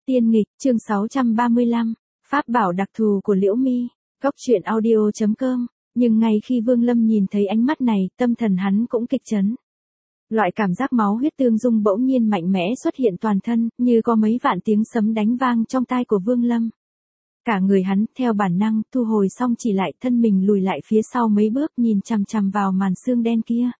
Tiên nghịch, chương 635, pháp bảo đặc thù của Liễu Mi, góc truyện audio.com, nhưng ngay khi Vương Lâm nhìn thấy ánh mắt này, tâm thần hắn cũng kịch chấn. Loại cảm giác máu huyết tương dung bỗng nhiên mạnh mẽ xuất hiện toàn thân, như có mấy vạn tiếng sấm đánh vang trong tai của Vương Lâm. Cả người hắn, theo bản năng, thu hồi xong chỉ lại thân mình lùi lại phía sau mấy bước nhìn chằm chằm vào màn xương đen kia.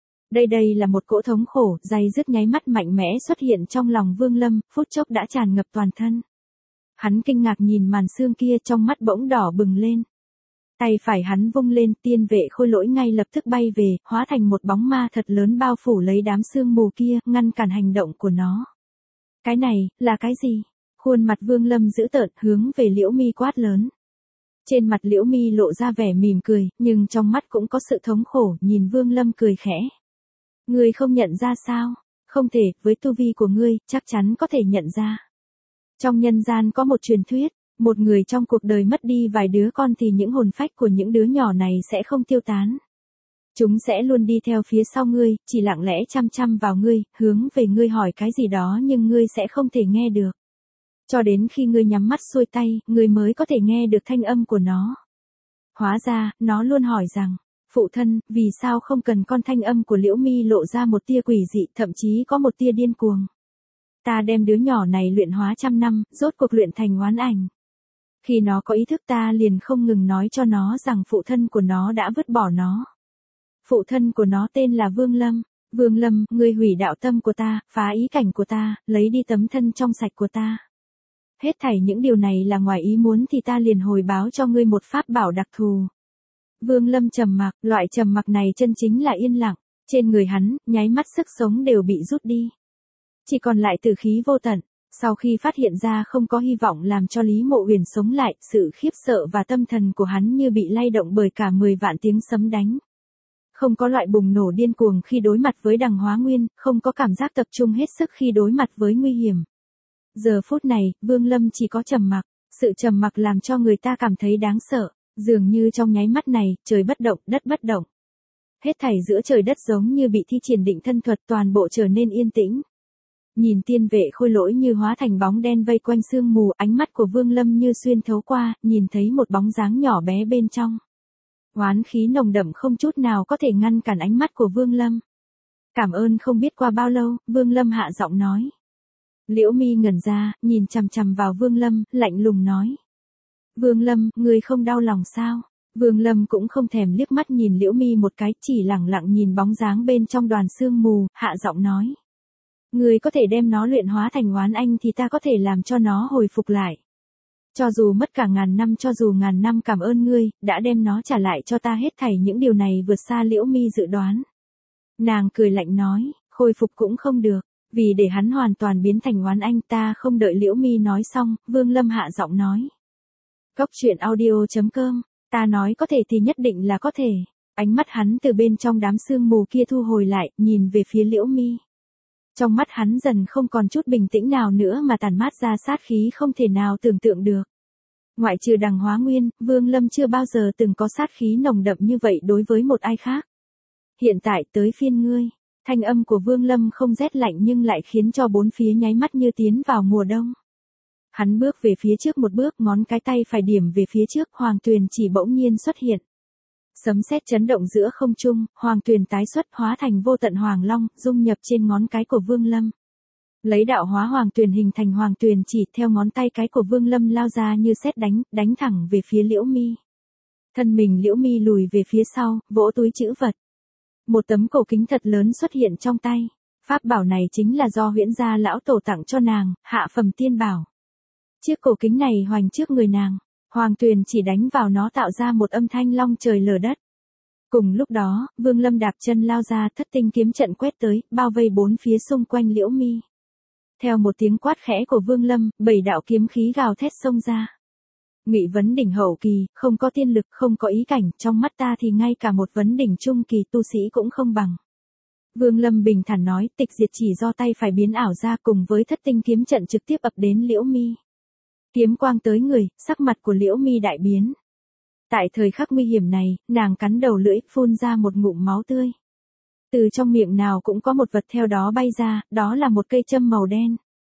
Đây là một cỗ thống khổ, day dứt nháy mắt mạnh mẽ xuất hiện trong lòng Vương Lâm, phút chốc đã tràn ngập toàn thân. Hắn kinh ngạc nhìn màn xương kia trong mắt bỗng đỏ bừng lên. Tay phải hắn vung lên, tiên vệ khôi lỗi ngay lập tức bay về, hóa thành một bóng ma thật lớn bao phủ lấy đám sương mù kia, ngăn cản hành động của nó. Cái này, là cái gì? Khuôn mặt Vương Lâm dữ tợn, hướng về Liễu Mi quát lớn. Trên mặt Liễu Mi lộ ra vẻ mỉm cười, nhưng trong mắt cũng có sự thống khổ, nhìn Vương Lâm cười khẽ. Ngươi không nhận ra sao? Không thể, với tu vi của ngươi, chắc chắn có thể nhận ra. Trong nhân gian có một truyền thuyết, một người trong cuộc đời mất đi vài đứa con thì những hồn phách của những đứa nhỏ này sẽ không tiêu tán. Chúng sẽ luôn đi theo phía sau ngươi, chỉ lặng lẽ chăm chăm vào ngươi, hướng về ngươi hỏi cái gì đó nhưng ngươi sẽ không thể nghe được. Cho đến khi ngươi nhắm mắt xuôi tay, ngươi mới có thể nghe được thanh âm của nó. Hóa ra, nó luôn hỏi rằng, phụ thân, vì sao không cần con? Thanh âm của Liễu Mi lộ ra một tia quỷ dị, thậm chí có một tia điên cuồng. Ta đem đứa nhỏ này luyện hóa trăm năm, rốt cuộc luyện thành oán ảnh. Khi nó có ý thức ta liền không ngừng nói cho nó rằng phụ thân của nó đã vứt bỏ nó. Phụ thân của nó tên là Vương Lâm. Vương Lâm, ngươi hủy đạo tâm của ta, phá ý cảnh của ta, lấy đi tấm thân trong sạch của ta. Hết thảy những điều này là ngoài ý muốn thì ta liền hồi báo cho ngươi một pháp bảo đặc thù. Vương Lâm trầm mặc, loại trầm mặc này chân chính là yên lặng, trên người hắn, nháy mắt sức sống đều bị rút đi. Chỉ còn lại tử khí vô tận. Sau khi phát hiện ra không có hy vọng làm cho Lý Mộ Uyển sống lại, sự khiếp sợ và tâm thần của hắn như bị lay động bởi cả 10 vạn tiếng sấm đánh. Không có loại bùng nổ điên cuồng khi đối mặt với Đằng Hóa Nguyên, không có cảm giác tập trung hết sức khi đối mặt với nguy hiểm. Giờ phút này, Vương Lâm chỉ có trầm mặc, sự trầm mặc làm cho người ta cảm thấy đáng sợ, dường như trong nháy mắt này, trời bất động, đất bất động. Hết thảy giữa trời đất giống như bị thi triển định thân thuật, toàn bộ trở nên yên tĩnh. Nhìn tiên vệ khôi lỗi như hóa thành bóng đen vây quanh sương mù, ánh mắt của Vương Lâm như xuyên thấu qua, nhìn thấy một bóng dáng nhỏ bé bên trong. Oán khí nồng đậm không chút nào có thể ngăn cản ánh mắt của Vương Lâm. Cảm ơn. Không biết qua bao lâu, Vương Lâm hạ giọng nói. Liễu Mi ngẩn ra, nhìn chằm chằm vào Vương Lâm, lạnh lùng nói. Vương Lâm, ngươi không đau lòng sao? Vương Lâm cũng không thèm liếc mắt nhìn Liễu Mi một cái, chỉ lẳng lặng nhìn bóng dáng bên trong đoàn sương mù, hạ giọng nói. Ngươi có thể đem nó luyện hóa thành oán anh thì ta có thể làm cho nó hồi phục lại. Cho dù mất cả ngàn năm, cho dù ngàn năm, cảm ơn ngươi, đã đem nó trả lại cho ta. Hết thảy những điều này vượt xa Liễu Mi dự đoán. Nàng cười lạnh nói, khôi phục cũng không được, vì để hắn hoàn toàn biến thành oán anh ta. Không đợi Liễu Mi nói xong, Vương Lâm hạ giọng nói. Góc truyện audio.com, ta nói có thể thì nhất định là có thể. Ánh mắt hắn từ bên trong đám sương mù kia thu hồi lại, nhìn về phía Liễu Mi. Trong mắt hắn dần không còn chút bình tĩnh nào nữa mà tản mát ra sát khí không thể nào tưởng tượng được. Ngoại trừ Đằng Hóa Nguyên, Vương Lâm chưa bao giờ từng có sát khí nồng đậm như vậy đối với một ai khác. Hiện tại tới phiên ngươi. Thanh âm của Vương Lâm không rét lạnh nhưng lại khiến cho bốn phía nháy mắt như tiến vào mùa đông. Hắn bước về phía trước một bước, ngón cái tay phải điểm về phía trước, Hoàng Tuyền chỉ bỗng nhiên xuất hiện. Sấm sét chấn động giữa không trung, Hoàng Tuyền tái xuất hóa thành vô tận Hoàng Long, dung nhập trên ngón cái của Vương Lâm. Lấy đạo hóa Hoàng Tuyền hình thành Hoàng Tuyền chỉ, theo ngón tay cái của Vương Lâm lao ra như sét đánh thẳng về phía Liễu Mi. Thân mình Liễu Mi lùi về phía sau, vỗ túi trữ vật. Một tấm cổ kính thật lớn xuất hiện trong tay. Pháp bảo này chính là do Huyễn Gia lão tổ tặng cho nàng, hạ phẩm tiên bảo. Chiếc cổ kính này hoành trước người nàng. Hoàng Tuyền chỉ đánh vào nó tạo ra một âm thanh long trời lở đất. Cùng lúc đó, Vương Lâm đạp chân lao ra, thất tinh kiếm trận quét tới, bao vây bốn phía xung quanh Liễu Mi. Theo một tiếng quát khẽ của Vương Lâm, 7 đạo kiếm khí gào thét xông ra. Ngụy vấn đỉnh hậu kỳ, không có tiên lực, không có ý cảnh, trong mắt ta thì ngay cả một vấn đỉnh trung kỳ tu sĩ cũng không bằng. Vương Lâm bình thản nói, tịch diệt chỉ do tay phải biến ảo ra cùng với thất tinh kiếm trận trực tiếp ập đến Liễu Mi. Kiếm quang tới người, sắc mặt của Liễu Mi đại biến. Tại thời khắc nguy hiểm này, nàng cắn đầu lưỡi, phun ra một ngụm máu tươi. Từ trong miệng nào cũng có một vật theo đó bay ra, đó là một cây châm màu đen.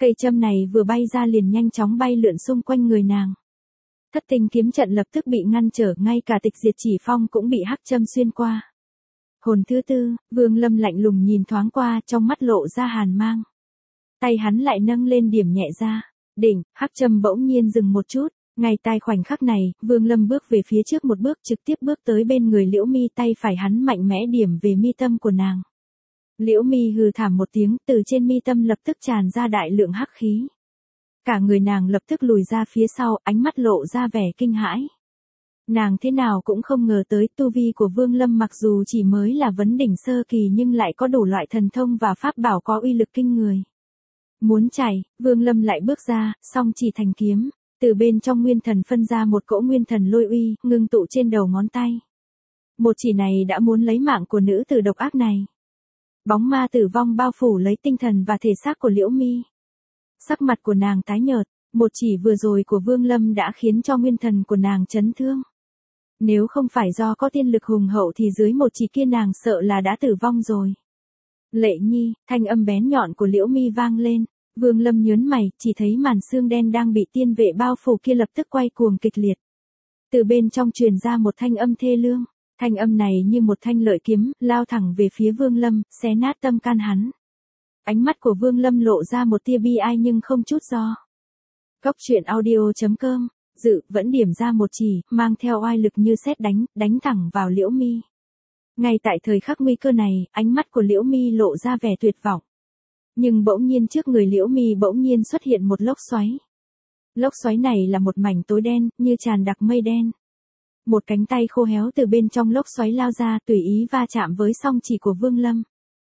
Cây châm này vừa bay ra liền nhanh chóng bay lượn xung quanh người nàng. Thất tinh kiếm trận lập tức bị ngăn trở, ngay cả Tịch Diệt Chỉ Phong cũng bị hắc châm xuyên qua. Hồn thứ tư, Vương Lâm lạnh lùng nhìn thoáng qua, trong mắt lộ ra hàn mang. Tay hắn lại nâng lên điểm nhẹ ra. Đỉnh, hắc châm bỗng nhiên dừng một chút. Ngay tại khoảnh khắc này, Vương Lâm bước về phía trước một bước, trực tiếp bước tới bên người Liễu Mi, tay phải hắn mạnh mẽ điểm về mi tâm của nàng. Liễu Mi hừ thảm một tiếng, từ trên mi tâm lập tức tràn ra đại lượng hắc khí. Cả người nàng lập tức lùi ra phía sau, ánh mắt lộ ra vẻ kinh hãi. Nàng thế nào cũng không ngờ tới tu vi của Vương Lâm mặc dù chỉ mới là vấn đỉnh sơ kỳ nhưng lại có đủ loại thần thông và pháp bảo có uy lực kinh người. Muốn chạy, Vương Lâm lại bước ra, song chỉ thành kiếm, từ bên trong nguyên thần phân ra một cỗ nguyên thần lôi uy, ngưng tụ trên đầu ngón tay. Một chỉ này đã muốn lấy mạng của nữ tử độc ác này. Bóng ma tử vong bao phủ lấy tinh thần và thể xác của Liễu Mi. Sắc mặt của nàng tái nhợt, một chỉ vừa rồi của Vương Lâm đã khiến cho nguyên thần của nàng chấn thương. Nếu không phải do có tiên lực hùng hậu thì dưới một chỉ kia nàng sợ là đã tử vong rồi. Lệ Nhi, thanh âm bén nhọn của Liễu Mi vang lên, Vương Lâm nhớn mày, chỉ thấy màn xương đen đang bị tiên vệ bao phủ kia lập tức quay cuồng kịch liệt. Từ bên trong truyền ra một thanh âm thê lương, thanh âm này như một thanh lợi kiếm, lao thẳng về phía Vương Lâm, xé nát tâm can hắn. Ánh mắt của Vương Lâm lộ ra một tia bi ai nhưng không chút do. Góc truyện audio.com, Dự vẫn điểm ra một chỉ, mang theo oai lực như sét đánh thẳng vào Liễu Mi. Ngay tại thời khắc nguy cơ này, ánh mắt của Liễu Mi lộ ra vẻ tuyệt vọng. Nhưng bỗng nhiên trước người Liễu Mi bỗng nhiên xuất hiện một lốc xoáy. Lốc xoáy này là một mảnh tối đen, như tràn đặc mây đen. Một cánh tay khô héo từ bên trong lốc xoáy lao ra, tùy ý va chạm với song chỉ của Vương Lâm.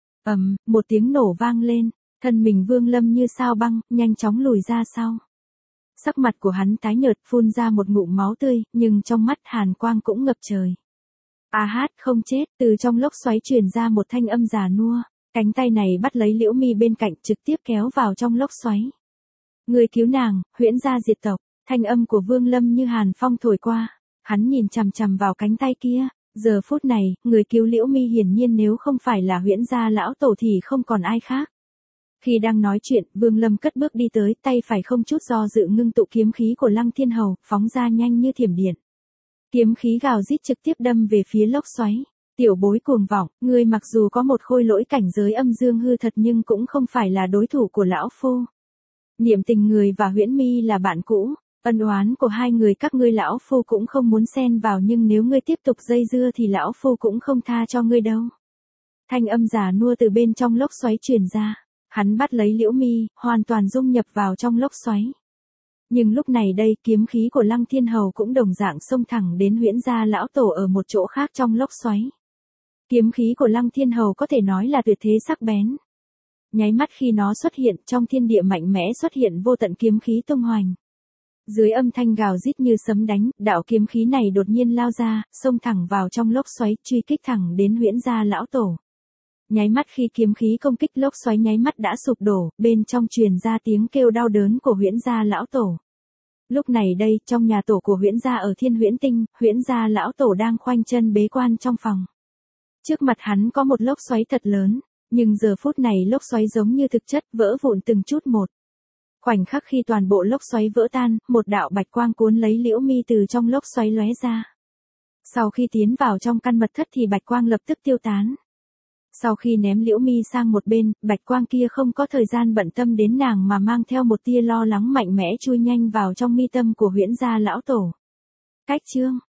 Một tiếng nổ vang lên, thân mình Vương Lâm như sao băng, nhanh chóng lùi ra sau. Sắc mặt của hắn tái nhợt, phun ra một ngụm máu tươi, nhưng trong mắt hàn quang cũng ngập trời. Không chết, từ trong lốc xoáy truyền ra một thanh âm già nua, cánh tay này bắt lấy Liễu Mi bên cạnh trực tiếp kéo vào trong lốc xoáy. Người cứu nàng, huyễn gia diệt tộc, thanh âm của Vương Lâm như hàn phong thổi qua, hắn nhìn chằm chằm vào cánh tay kia, giờ phút này, người cứu Liễu Mi hiển nhiên nếu không phải là huyễn gia lão tổ thì không còn ai khác. Khi đang nói chuyện, Vương Lâm cất bước đi tới, tay phải không chút do dự ngưng tụ kiếm khí của Lăng Thiên Hầu, phóng ra nhanh như thiểm điện. Kiếm khí gào rít trực tiếp đâm về phía lốc xoáy. Tiểu bối cuồng vọng, ngươi mặc dù có một khôi lỗi cảnh giới âm dương hư thật nhưng cũng không phải là đối thủ của lão phu. Niệm Tình người và Huyễn Mi là bạn cũ, ân oán của hai người các ngươi lão phu cũng không muốn xen vào, nhưng nếu ngươi tiếp tục dây dưa thì lão phu cũng không tha cho ngươi đâu. Thanh âm già nua từ bên trong lốc xoáy truyền ra, hắn bắt lấy Liễu Mi, hoàn toàn dung nhập vào trong lốc xoáy. Nhưng lúc này đây, kiếm khí của Lăng Thiên Hầu cũng đồng dạng xông thẳng đến huyễn gia lão tổ ở một chỗ khác trong lốc xoáy. Kiếm khí của Lăng Thiên Hầu có thể nói là tuyệt thế sắc bén. Nháy mắt khi nó xuất hiện, trong thiên địa mạnh mẽ xuất hiện vô tận kiếm khí tung hoành. Dưới âm thanh gào rít như sấm đánh, đạo kiếm khí này đột nhiên lao ra, xông thẳng vào trong lốc xoáy, truy kích thẳng đến huyễn gia lão tổ. Nháy mắt khi kiếm khí công kích, lốc xoáy nháy mắt đã sụp đổ, bên trong truyền ra tiếng kêu đau đớn của huyễn gia lão tổ. Lúc này đây, trong nhà tổ của huyễn gia ở Thiên Huyễn Tinh, huyễn gia lão tổ đang khoanh chân bế quan trong phòng. Trước mặt hắn có một lốc xoáy thật lớn, nhưng giờ phút này lốc xoáy giống như thực chất vỡ vụn từng chút một. Khoảnh khắc khi toàn bộ lốc xoáy vỡ tan, một đạo bạch quang cuốn lấy Liễu Mi từ trong lốc xoáy lóe ra. Sau khi tiến vào trong căn mật thất thì bạch quang lập tức tiêu tán. Sau khi ném Liễu Mi sang một bên, bạch quang kia không có thời gian bận tâm đến nàng mà mang theo một tia lo lắng mạnh mẽ chui nhanh vào trong mi tâm của huyễn gia lão tổ. Cách chương